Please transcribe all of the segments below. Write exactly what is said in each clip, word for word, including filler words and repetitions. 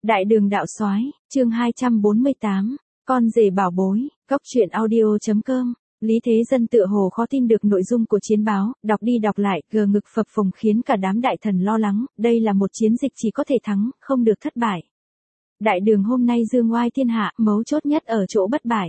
Đại đường đạo soái, chương hai trăm bốn mươi tám, con rể bảo bối, góc truyện audio chấm com. Lý Thế Dân tựa hồ khó tin được nội dung của chiến báo, đọc đi đọc lại, gờ ngực phập phồng khiến cả đám đại thần lo lắng, đây là một chiến dịch chỉ có thể thắng, không được thất bại. Đại đường hôm nay dương oai thiên hạ, mấu chốt nhất ở chỗ bất bại.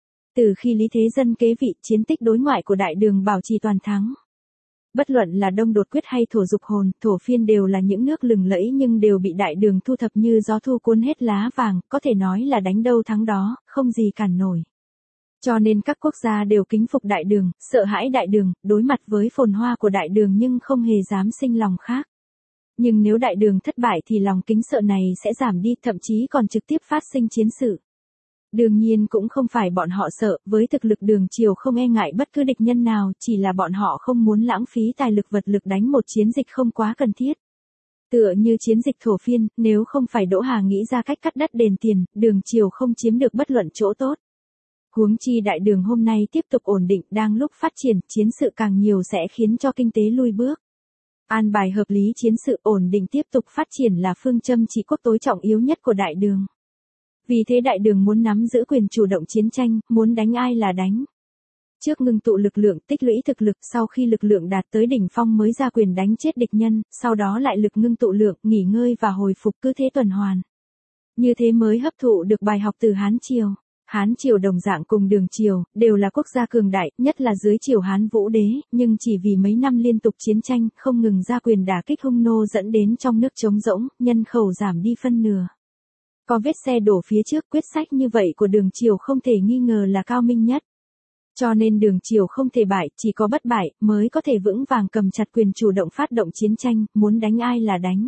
Từ khi Lý Thế Dân kế vị, chiến tích đối ngoại của đại đường bảo trì toàn thắng. Bất luận là Đông Đột Quyết hay Thổ Dục Hồn, Thổ Phiên đều là những nước lừng lẫy nhưng đều bị đại đường thu thập như gió thu cuốn hết lá vàng, có thể nói là đánh đâu thắng đó, không gì cản nổi. Cho nên các quốc gia đều kính phục đại đường, sợ hãi đại đường, đối mặt với phồn hoa của đại đường nhưng không hề dám sinh lòng khác. Nhưng nếu đại đường thất bại thì lòng kính sợ này sẽ giảm đi, thậm chí còn trực tiếp phát sinh chiến sự. Đương nhiên cũng không phải bọn họ sợ, với thực lực đường triều không e ngại bất cứ địch nhân nào, chỉ là bọn họ không muốn lãng phí tài lực vật lực đánh một chiến dịch không quá cần thiết. Tựa như chiến dịch Thổ Phiên, nếu không phải Đỗ Hà nghĩ ra cách cắt đất đền tiền, đường triều không chiếm được bất luận chỗ tốt. Huống chi đại đường hôm nay tiếp tục ổn định, đang lúc phát triển, chiến sự càng nhiều sẽ khiến cho kinh tế lui bước. An bài hợp lý chiến sự ổn định tiếp tục phát triển là phương châm trị quốc tối trọng yếu nhất của đại đường. Vì thế đại đường muốn nắm giữ quyền chủ động chiến tranh, muốn đánh ai là đánh. Trước ngưng tụ lực lượng, tích lũy thực lực, sau khi lực lượng đạt tới đỉnh phong mới ra quyền đánh chết địch nhân, sau đó lại lực ngưng tụ lượng, nghỉ ngơi và hồi phục, cứ thế tuần hoàn. Như thế mới hấp thụ được bài học từ Hán Triều. Hán Triều đồng dạng cùng Đường Triều, đều là quốc gia cường đại, nhất là dưới triều Hán Vũ Đế, nhưng chỉ vì mấy năm liên tục chiến tranh, không ngừng ra quyền đả kích hung nô dẫn đến trong nước trống rỗng, nhân khẩu giảm đi phân nửa. Có vết xe đổ phía trước, quyết sách như vậy của Đường Triều không thể nghi ngờ là cao minh nhất. Cho nên Đường Triều không thể bại, chỉ có bất bại, mới có thể vững vàng cầm chặt quyền chủ động phát động chiến tranh, muốn đánh ai là đánh.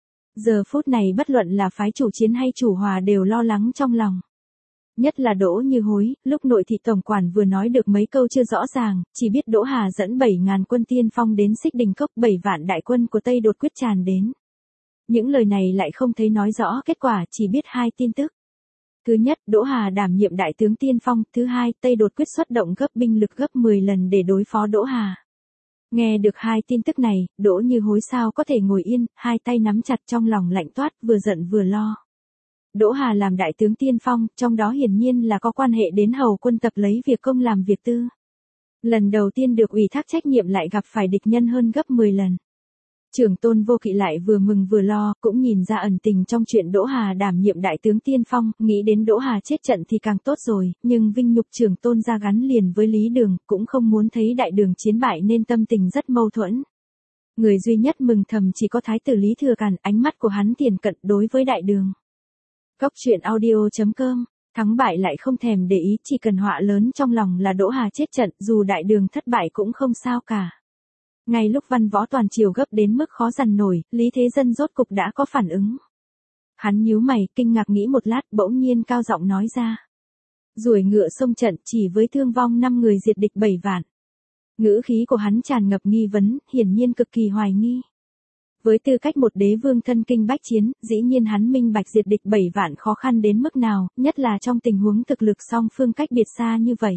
Giờ phút này bất luận là phái chủ chiến hay chủ hòa đều lo lắng trong lòng. Nhất là Đỗ Như Hối, lúc nội thị tổng quản vừa nói được mấy câu chưa rõ ràng, chỉ biết Đỗ Hà dẫn bảy ngàn quân tiên phong đến Xích Đình Cốc, bảy vạn đại quân của Tây Đột Quyết tràn đến. Những lời này lại không thấy nói rõ kết quả, chỉ biết hai tin tức. Thứ nhất, Đỗ Hà đảm nhiệm đại tướng tiên phong, thứ hai, Tây Đột Quyết xuất động gấp binh lực gấp mười lần để đối phó Đỗ Hà. Nghe được hai tin tức này, Đỗ Như Hối sao có thể ngồi yên, hai tay nắm chặt trong lòng lạnh toát, vừa giận vừa lo. Đỗ Hà làm đại tướng tiên phong, trong đó hiển nhiên là có quan hệ đến hầu quân tập lấy việc công làm việc tư. Lần đầu tiên được ủy thác trách nhiệm lại gặp phải địch nhân hơn gấp mười lần. Trưởng Tôn Vô Kỵ lại vừa mừng vừa lo, cũng nhìn ra ẩn tình trong chuyện Đỗ Hà đảm nhiệm đại tướng tiên phong, nghĩ đến Đỗ Hà chết trận thì càng tốt rồi, nhưng vinh nhục Trưởng Tôn ra gắn liền với Lý Đường, cũng không muốn thấy đại đường chiến bại nên tâm tình rất mâu thuẫn. Người duy nhất mừng thầm chỉ có Thái tử Lý Thừa Càn, ánh mắt của hắn tiền cận đối với đại đường. Góc truyện audio chấm com, thắng bại lại không thèm để ý, chỉ cần họa lớn trong lòng là Đỗ Hà chết trận, dù đại đường thất bại cũng không sao cả. Ngay lúc văn võ toàn triều gấp đến mức khó dằn nổi, Lý Thế Dân rốt cục đã có phản ứng. Hắn nhíu mày, kinh ngạc nghĩ một lát, bỗng nhiên cao giọng nói ra. Ruổi ngựa xông trận, chỉ với thương vong năm người diệt địch bảy vạn. Ngữ khí của hắn tràn ngập nghi vấn, hiển nhiên cực kỳ hoài nghi. Với tư cách một đế vương thân kinh bách chiến, dĩ nhiên hắn minh bạch diệt địch bảy vạn khó khăn đến mức nào, nhất là trong tình huống thực lực song phương cách biệt xa như vậy.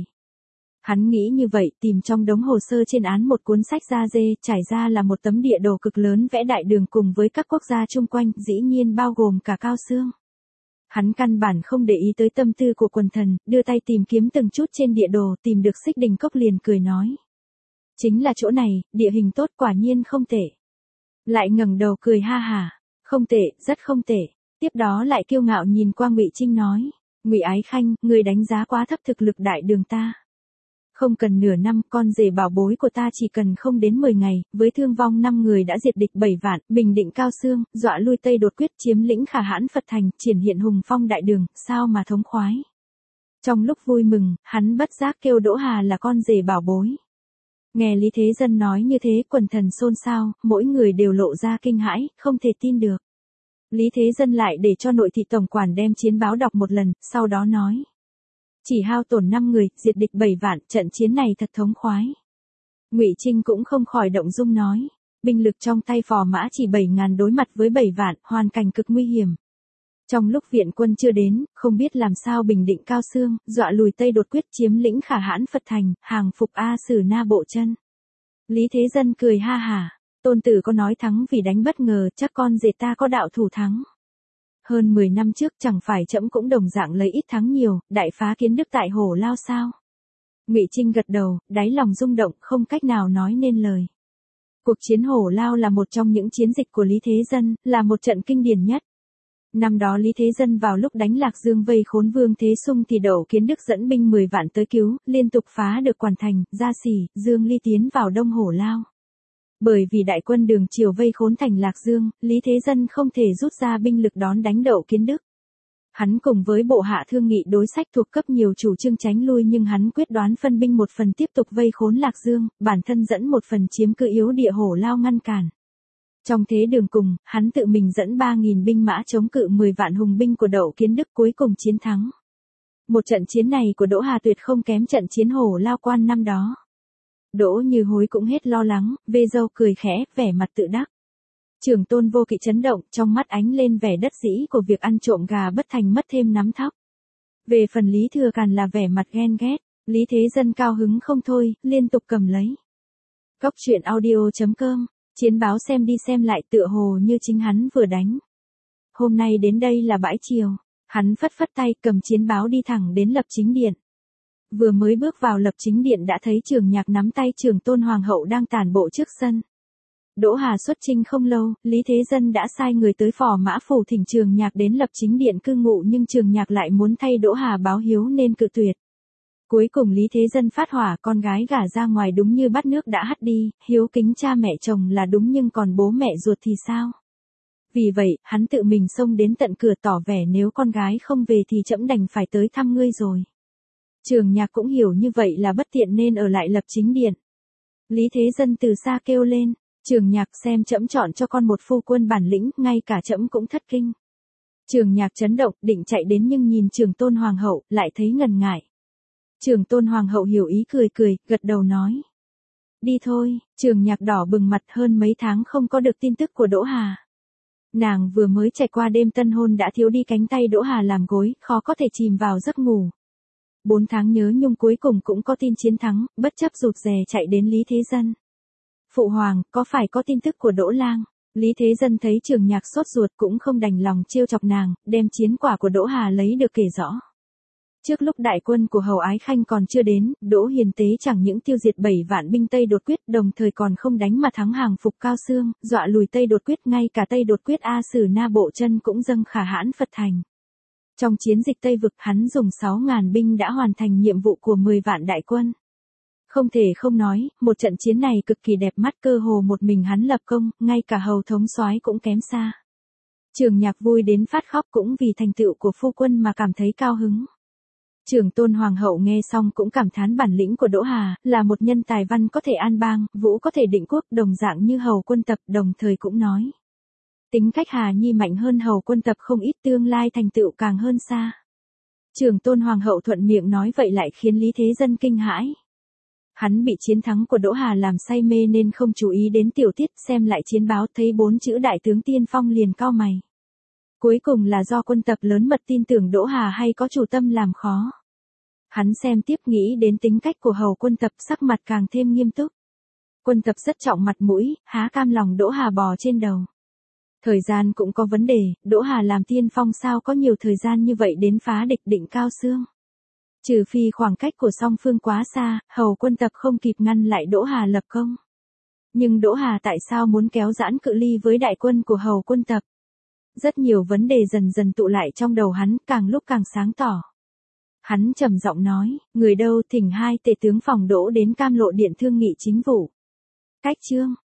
Hắn nghĩ như vậy, tìm trong đống hồ sơ trên án một cuốn sách da dê, trải ra là một tấm địa đồ cực lớn vẽ đại đường cùng với các quốc gia chung quanh, dĩ nhiên bao gồm cả Cao Xương. Hắn căn bản không để ý tới tâm tư của quần thần, đưa tay tìm kiếm từng chút trên địa đồ, tìm được Xích Đình Cốc liền cười nói. Chính là chỗ này, địa hình tốt, quả nhiên không tệ. Lại ngẩng đầu cười ha hả, không tệ, rất không tệ. Tiếp đó lại kiêu ngạo nhìn qua Ngụy Trinh nói, Ngụy Ái Khanh, người đánh giá quá thấp thực lực đại đường ta. Không cần nửa năm, con rể bảo bối của ta chỉ cần không đến mười ngày, với thương vong năm người đã diệt địch bảy vạn, bình định Cao Xương, dọa lui Tây Đột Quyết, chiếm lĩnh Khả Hãn Phật Thành, triển hiện hùng phong đại đường, sao mà thống khoái. Trong lúc vui mừng, hắn bất giác kêu Đỗ Hà là con rể bảo bối. Nghe Lý Thế Dân nói như thế, quần thần xôn xao, mỗi người đều lộ ra kinh hãi, không thể tin được. Lý Thế Dân lại để cho nội thị tổng quản đem chiến báo đọc một lần, sau đó nói. Chỉ hao tổn năm người, diệt địch bảy vạn, trận chiến này thật thống khoái. Ngụy Trinh cũng không khỏi động dung nói. Binh lực trong tay phò mã chỉ bảy ngàn đối mặt với bảy vạn, hoàn cảnh cực nguy hiểm. Trong lúc viện quân chưa đến, không biết làm sao bình định Cao Xương, dọa lùi Tây Đột Quyết, chiếm lĩnh Khả Hãn Phật Thành, hàng phục A Sử Na Bộ Chân. Lý Thế Dân cười ha hả, tôn tử có nói thắng vì đánh bất ngờ, chắc con rể ta có đạo thủ thắng. Hơn mười năm trước chẳng phải trẫm cũng đồng dạng lấy ít thắng nhiều, đại phá Kiến Đức tại Hổ Lao sao? Ngụy Trinh gật đầu, đáy lòng rung động, không cách nào nói nên lời. Cuộc chiến Hổ Lao là một trong những chiến dịch của Lý Thế Dân, là một trận kinh điển nhất. Năm đó Lý Thế Dân vào lúc đánh Lạc Dương vây khốn Vương Thế Sung thì Đậu Kiến Đức dẫn binh mười vạn tới cứu, liên tục phá được Quản Thành, Gia Sỉ, Dương Ly tiến vào Đông Hổ Lao. Bởi vì đại quân Đường Triều vây khốn thành Lạc Dương, Lý Thế Dân không thể rút ra binh lực đón đánh Đậu Kiến Đức. Hắn cùng với bộ hạ thương nghị đối sách thuộc cấp nhiều chủ trương tránh lui, nhưng hắn quyết đoán phân binh một phần tiếp tục vây khốn Lạc Dương, bản thân dẫn một phần chiếm cứ yếu địa Hổ Lao ngăn cản. Trong thế đường cùng, hắn tự mình dẫn ba nghìn binh mã chống cự mười vạn hùng binh của Đậu Kiến Đức, cuối cùng chiến thắng. Một trận chiến này của Đỗ Hà tuyệt không kém trận chiến Hổ Lao Quan năm đó. Đỗ Như Hối cũng hết lo lắng, vê râu cười khẽ, vẻ mặt tự đắc. Trưởng Tôn Vô Kỵ chấn động, trong mắt ánh lên vẻ đất dĩ của việc ăn trộm gà bất thành mất thêm nắm thóc. Về phần Lý Thừa Càn là vẻ mặt ghen ghét, Lý Thế Dân cao hứng không thôi, liên tục cầm lấy. Cóc truyện audio chấm com, chiến báo xem đi xem lại tựa hồ như chính hắn vừa đánh. Hôm nay đến đây là bãi chiều, hắn phất phất tay cầm chiến báo đi thẳng đến Lập Chính Điện. Vừa mới bước vào Lập Chính Điện đã thấy Trường Nhạc nắm tay Trưởng Tôn Hoàng hậu đang tản bộ trước sân. Đỗ Hà xuất chinh không lâu, Lý Thế Dân đã sai người tới Phò Mã Phủ thỉnh Trường Nhạc đến Lập Chính Điện cư ngụ, nhưng Trường Nhạc lại muốn thay Đỗ Hà báo hiếu nên cự tuyệt. Cuối cùng Lý Thế Dân phát hỏa, con gái gả ra ngoài đúng như bát nước đã hắt đi, hiếu kính cha mẹ chồng là đúng nhưng còn bố mẹ ruột thì sao? Vì vậy, hắn tự mình xông đến tận cửa tỏ vẻ nếu con gái không về thì trẫm đành phải tới thăm ngươi rồi. Trường Nhạc cũng hiểu như vậy là bất tiện nên ở lại Lập Chính Điện. Lý Thế Dân từ xa kêu lên, Trường Nhạc xem trẫm chọn cho con một phu quân bản lĩnh, ngay cả trẫm cũng thất kinh. Trường Nhạc chấn động, định chạy đến nhưng nhìn Trường Tôn Hoàng hậu, lại thấy ngần ngại. Trường Tôn Hoàng hậu hiểu ý cười cười, gật đầu nói. Đi thôi. Trường Nhạc đỏ bừng mặt, hơn mấy tháng không có được tin tức của Đỗ Hà. Nàng vừa mới trải qua đêm tân hôn đã thiếu đi cánh tay Đỗ Hà làm gối, khó có thể chìm vào giấc ngủ. Bốn tháng nhớ nhung cuối cùng cũng có tin chiến thắng, bất chấp rụt rè chạy đến Lý Thế Dân. Phụ hoàng, có phải có tin tức của Đỗ Lang? Lý Thế Dân thấy Trường Nhạc sốt ruột cũng không đành lòng trêu chọc nàng, đem chiến quả của Đỗ Hà lấy được kể rõ. Trước lúc đại quân của Hầu Ái Khanh còn chưa đến, Đỗ Hiền Tế chẳng những tiêu diệt bảy vạn binh Tây Đột Quyết, đồng thời còn không đánh mà thắng hàng phục Cao Xương, dọa lùi Tây Đột Quyết, ngay cả Tây Đột Quyết A Sử Na Bộ Chân cũng dâng khả hãn Phật thành. Trong chiến dịch Tây Vực, hắn dùng sáu ngàn binh đã hoàn thành nhiệm vụ của mười vạn đại quân. Không thể không nói, một trận chiến này cực kỳ đẹp mắt, cơ hồ một mình hắn lập công, ngay cả Hầu thống soái cũng kém xa. Trường Nhạc vui đến phát khóc, cũng vì thành tựu của phu quân mà cảm thấy cao hứng. Trưởng Tôn Hoàng hậu nghe xong cũng cảm thán bản lĩnh của Đỗ Hà, là một nhân tài văn có thể an bang, vũ có thể định quốc, đồng dạng như Hầu Quân Tập, đồng thời cũng nói. Tính cách Hà Nhi mạnh hơn Hầu Quân Tập không ít, tương lai thành tựu càng hơn xa. Trưởng Tôn Hoàng hậu thuận miệng nói vậy lại khiến Lý Thế Dân kinh hãi. Hắn bị chiến thắng của Đỗ Hà làm say mê nên không chú ý đến tiểu tiết, xem lại chiến báo thấy bốn chữ đại tướng tiên phong liền cau mày. Cuối cùng là do Quân Tập lớn mật tin tưởng Đỗ Hà hay có chủ tâm làm khó. Hắn xem tiếp nghĩ đến tính cách của Hầu Quân Tập, sắc mặt càng thêm nghiêm túc. Quân Tập rất trọng mặt mũi, há cam lòng Đỗ Hà bò trên đầu. Thời gian cũng có vấn đề, Đỗ Hà làm tiên phong sao có nhiều thời gian như vậy đến phá địch Định Cao Xương. Trừ phi khoảng cách của song phương quá xa, Hầu Quân Tập không kịp ngăn lại Đỗ Hà lập công. Nhưng Đỗ Hà tại sao muốn kéo giãn cự ly với đại quân của Hầu Quân Tập? Rất nhiều vấn đề dần dần tụ lại trong đầu hắn, càng lúc càng sáng tỏ. Hắn trầm giọng nói, người đâu, thỉnh hai tể tướng phòng Đỗ đến Cam Lộ Điện thương nghị chính vụ. Cách chương,